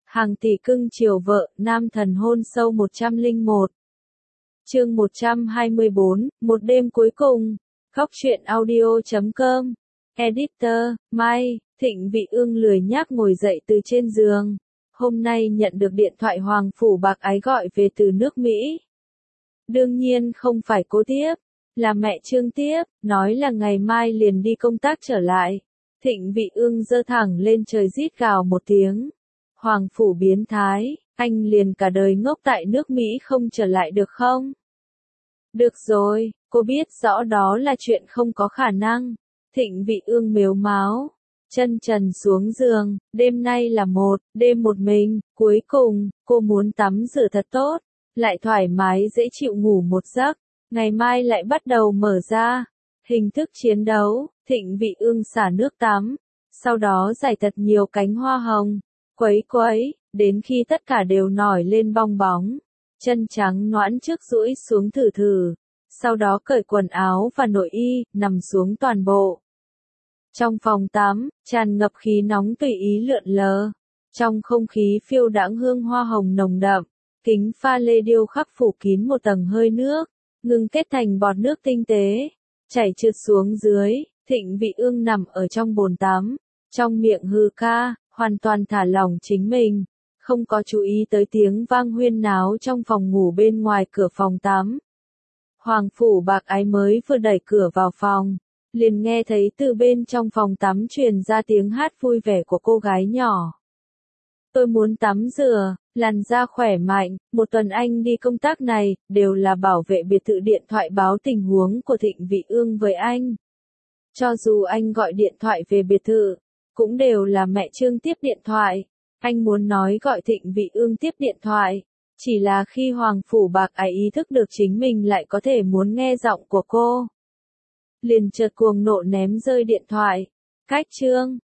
Hàng tỷ cưng chiều vợ, nam thần hôn sâu 101. Chương 124, một đêm cuối cùng. Góc truyện audio.com. Editor, Mai, Thịnh Vị Ương lười nhác ngồi dậy từ trên giường. Hôm nay nhận được điện thoại Hoàng Phủ Bạc Ái gọi về từ nước Mỹ. Đương nhiên không phải cô Tiếp, là mẹ Trương Tiếp, nói là ngày mai liền đi công tác trở lại. Thịnh Vị Ương giơ thẳng lên trời rít gào một tiếng. Hoàng Phủ biến thái, anh liền cả đời ngốc tại nước Mỹ không trở lại được không? Được rồi, cô biết rõ đó là chuyện không có khả năng. Thịnh Vị Ương mếu máo, chân trần xuống giường, đêm nay là đêm một mình, cuối cùng, cô muốn tắm rửa thật tốt, lại thoải mái dễ chịu ngủ một giấc, ngày mai lại bắt đầu mở ra. Hình thức chiến đấu, Thịnh Vị Ương xả nước tắm, sau đó rải thật nhiều cánh hoa hồng, quấy, đến khi tất cả đều nổi lên bong bóng, chân trắng nõn trước duỗi xuống thử, sau đó cởi quần áo và nội y, nằm xuống toàn bộ. Trong phòng tắm, tràn ngập khí nóng tùy ý lượn lờ, trong không khí phiêu đãng hương hoa hồng nồng đậm, kính pha lê điêu khắc phủ kín một tầng hơi nước, ngưng kết thành bọt nước tinh tế, chảy trượt xuống dưới. Thịnh Vị Ương nằm ở trong bồn tắm, trong miệng hừ ca, hoàn toàn thả lỏng chính mình, không có chú ý tới tiếng vang huyên náo trong phòng ngủ bên ngoài cửa phòng tắm. Hoàng Phủ Bạc Ái mới vừa đẩy cửa vào phòng, liền nghe thấy từ bên trong phòng tắm truyền ra tiếng hát vui vẻ của cô gái nhỏ. Tôi muốn tắm rửa, làn da khỏe mạnh, một tuần anh đi công tác này, đều là bảo vệ biệt thự điện thoại báo tình huống của Thịnh Vị Ương với anh. Cho dù anh gọi điện thoại về biệt thự, cũng đều là mẹ Trương tiếp điện thoại. Anh muốn nói gọi Thịnh Vị Ương tiếp điện thoại, chỉ là khi Hoàng Phủ Bạc Ái ý thức được chính mình lại có thể muốn nghe giọng của cô, liền chợt cuồng nộ ném rơi điện thoại. Cách Trương,